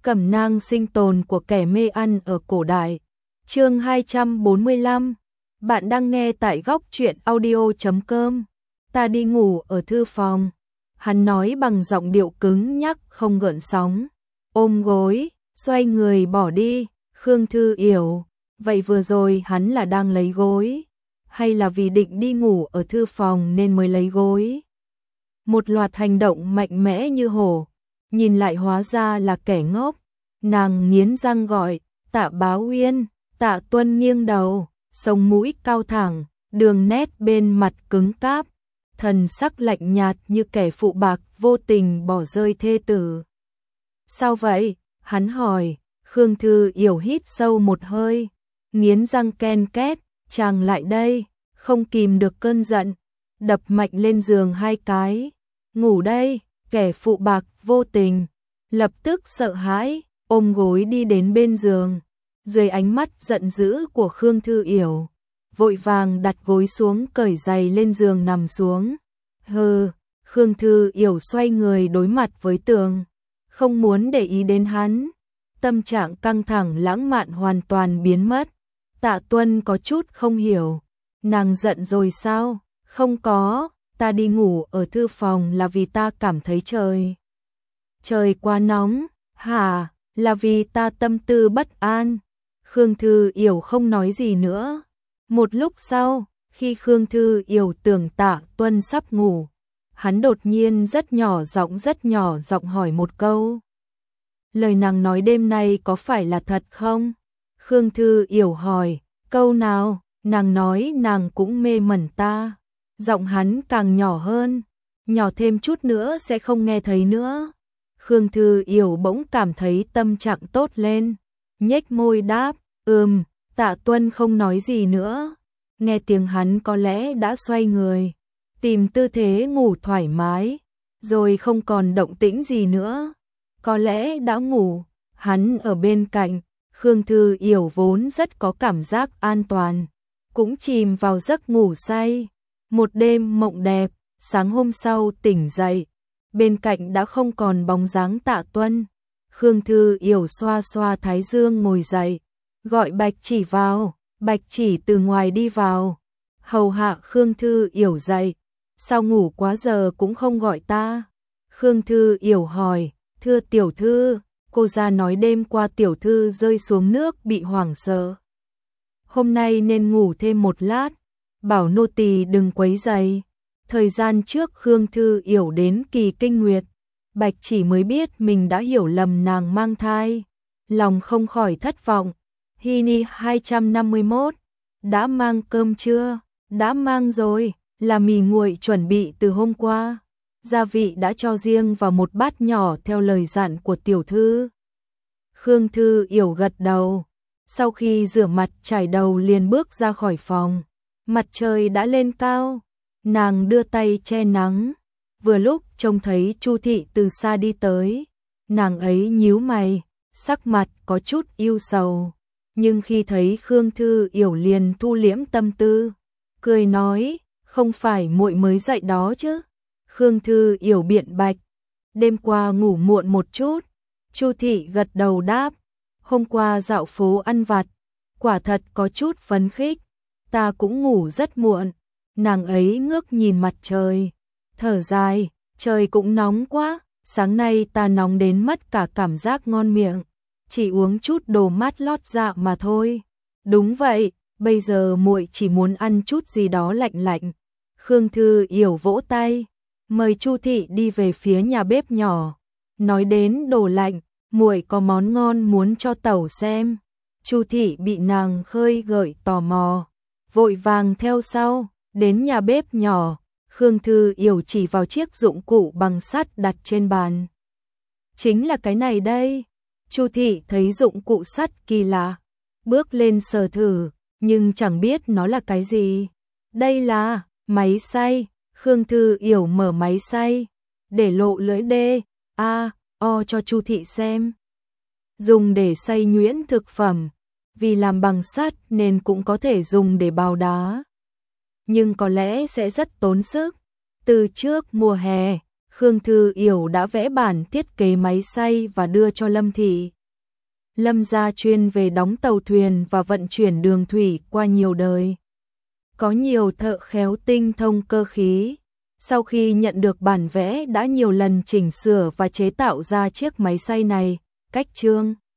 Cẩm nang sinh tồn của kẻ mê ăn ở cổ đại. Chương 245. Bạn đang nghe tại góc truyện audio.com. Ta đi ngủ ở thư phòng. Hắn nói bằng giọng điệu cứng nhắc không gợn sóng. Ôm gối, xoay người bỏ đi. Khương Thư Yểu, vậy vừa rồi hắn là đang lấy gối, hay là vì định đi ngủ ở thư phòng nên mới lấy gối? Một loạt hành động mạnh mẽ như hổ, nhìn lại hóa ra là kẻ ngốc. Nàng nghiến răng gọi, Tạ Bá Uyên. Tạ Tuân nghiêng đầu, sống mũi cao thẳng, đường nét bên mặt cứng cáp, thần sắc lạnh nhạt như kẻ phụ bạc vô tình bỏ rơi thê tử. Sao vậy? Hắn hỏi. Khương Thư Yểu hít sâu một hơi, nghiến răng ken két, chàng lại đây, không kìm được cơn giận, đập mạnh lên giường hai cái. Ngủ đây, kẻ phụ bạc vô tình, lập tức sợ hãi, ôm gối đi đến bên giường. Dưới ánh mắt giận dữ của Khương Thư Yểu, vội vàng đặt gối xuống cởi giày lên giường nằm xuống. Hừ, Khương Thư Yểu xoay người đối mặt với tường, không muốn để ý đến hắn. Tâm trạng căng thẳng lãng mạn hoàn toàn biến mất. Tạ Tuân có chút không hiểu. Nàng giận rồi sao? Không có, ta đi ngủ ở thư phòng là vì ta cảm thấy trời quá nóng. Hả? Là vì ta tâm tư bất an. Khương Thư Yểu không nói gì nữa. Một lúc sau, khi Khương Thư Yểu tưởng Tạ Tuân sắp ngủ, hắn đột nhiên rất nhỏ giọng hỏi một câu. Lời nàng nói đêm nay có phải là thật không? Khương Thư Yểu hỏi, câu nào? Nàng nói nàng cũng mê mẩn ta. Giọng hắn càng nhỏ hơn, nhỏ thêm chút nữa sẽ không nghe thấy nữa. Khương Thư Yểu bỗng cảm thấy tâm trạng tốt lên, nhếch môi đáp, Tạ Tuân không nói gì nữa. Nghe tiếng hắn có lẽ đã xoay người, tìm tư thế ngủ thoải mái, rồi không còn động tĩnh gì nữa. Có lẽ đã ngủ. Hắn ở bên cạnh, Khương Thư Yểu vốn rất có cảm giác an toàn, cũng chìm vào giấc ngủ say. Một đêm mộng đẹp, sáng hôm sau tỉnh dậy, bên cạnh đã không còn bóng dáng Tạ Tuân. Khương Thư Yểu xoa xoa thái dương ngồi dậy, gọi Bạch Chỉ vào. Bạch Chỉ từ ngoài đi vào, hầu hạ Khương Thư Yểu dậy. Sao ngủ quá giờ cũng không gọi ta? Khương Thư Yểu hỏi. Thưa tiểu thư, cô ra nói đêm qua tiểu thư rơi xuống nước bị hoảng sợ. Hôm nay nên ngủ thêm một lát, bảo nô tỳ đừng quấy rầy. Thời gian trước Khương Thư Yểu đến kỳ kinh nguyệt, Bạch Chỉ mới biết mình đã hiểu lầm nàng mang thai, lòng không khỏi thất vọng. Hini 251, đã mang cơm chưa? Đã mang rồi, là mì nguội chuẩn bị từ hôm qua. Gia vị đã cho riêng vào một bát nhỏ theo lời dặn của tiểu thư. Khương Thư Yểu gật đầu. Sau khi rửa mặt chải đầu liền bước ra khỏi phòng. Mặt trời đã lên cao. Nàng đưa tay che nắng. Vừa lúc trông thấy Chu thị từ xa đi tới. Nàng ấy nhíu mày, sắc mặt có chút ưu sầu. Nhưng khi thấy Khương Thư Yểu liền thu liễm tâm tư, cười nói, không phải muội mới dậy đó chứ? Khương Thư Yểu biện bạch, đêm qua ngủ muộn một chút. Chu thị gật đầu đáp, hôm qua dạo phố ăn vặt, quả thật có chút phấn khích. Ta cũng ngủ rất muộn. Nàng ấy ngước nhìn mặt trời, thở dài, trời cũng nóng quá, sáng nay ta nóng đến mất cả cảm giác ngon miệng, chỉ uống chút đồ mát lót dạ mà thôi. Đúng vậy, bây giờ muội chỉ muốn ăn chút gì đó lạnh lạnh. Khương Thư Yểu vỗ tay, mời Chu thị đi về phía nhà bếp nhỏ. Nói đến đồ lạnh, muội có món ngon muốn cho tẩu xem. Chu thị bị nàng khơi gợi tò mò, vội vàng theo sau. Đến nhà bếp nhỏ, Khương Thư Yểu chỉ vào chiếc dụng cụ bằng sắt đặt trên bàn. Chính là cái này đây. Chu thị thấy dụng cụ sắt kỳ lạ, bước lên sờ thử, nhưng chẳng biết nó là cái gì. Đây là máy xay. Khương Thư Yểu mở máy xay, để lộ lưỡi o cho Chu thị xem. Dùng để xay nhuyễn thực phẩm, vì làm bằng sắt nên cũng có thể dùng để bào đá, nhưng có lẽ sẽ rất tốn sức. Từ trước mùa hè, Khương Thư Yểu đã vẽ bản thiết kế máy xay và đưa cho Lâm Thị. Lâm gia chuyên về đóng tàu thuyền và vận chuyển đường thủy qua nhiều đời. Có nhiều thợ khéo tinh thông cơ khí. Sau khi nhận được bản vẽ đã nhiều lần chỉnh sửa và chế tạo ra chiếc máy xay này, cách trương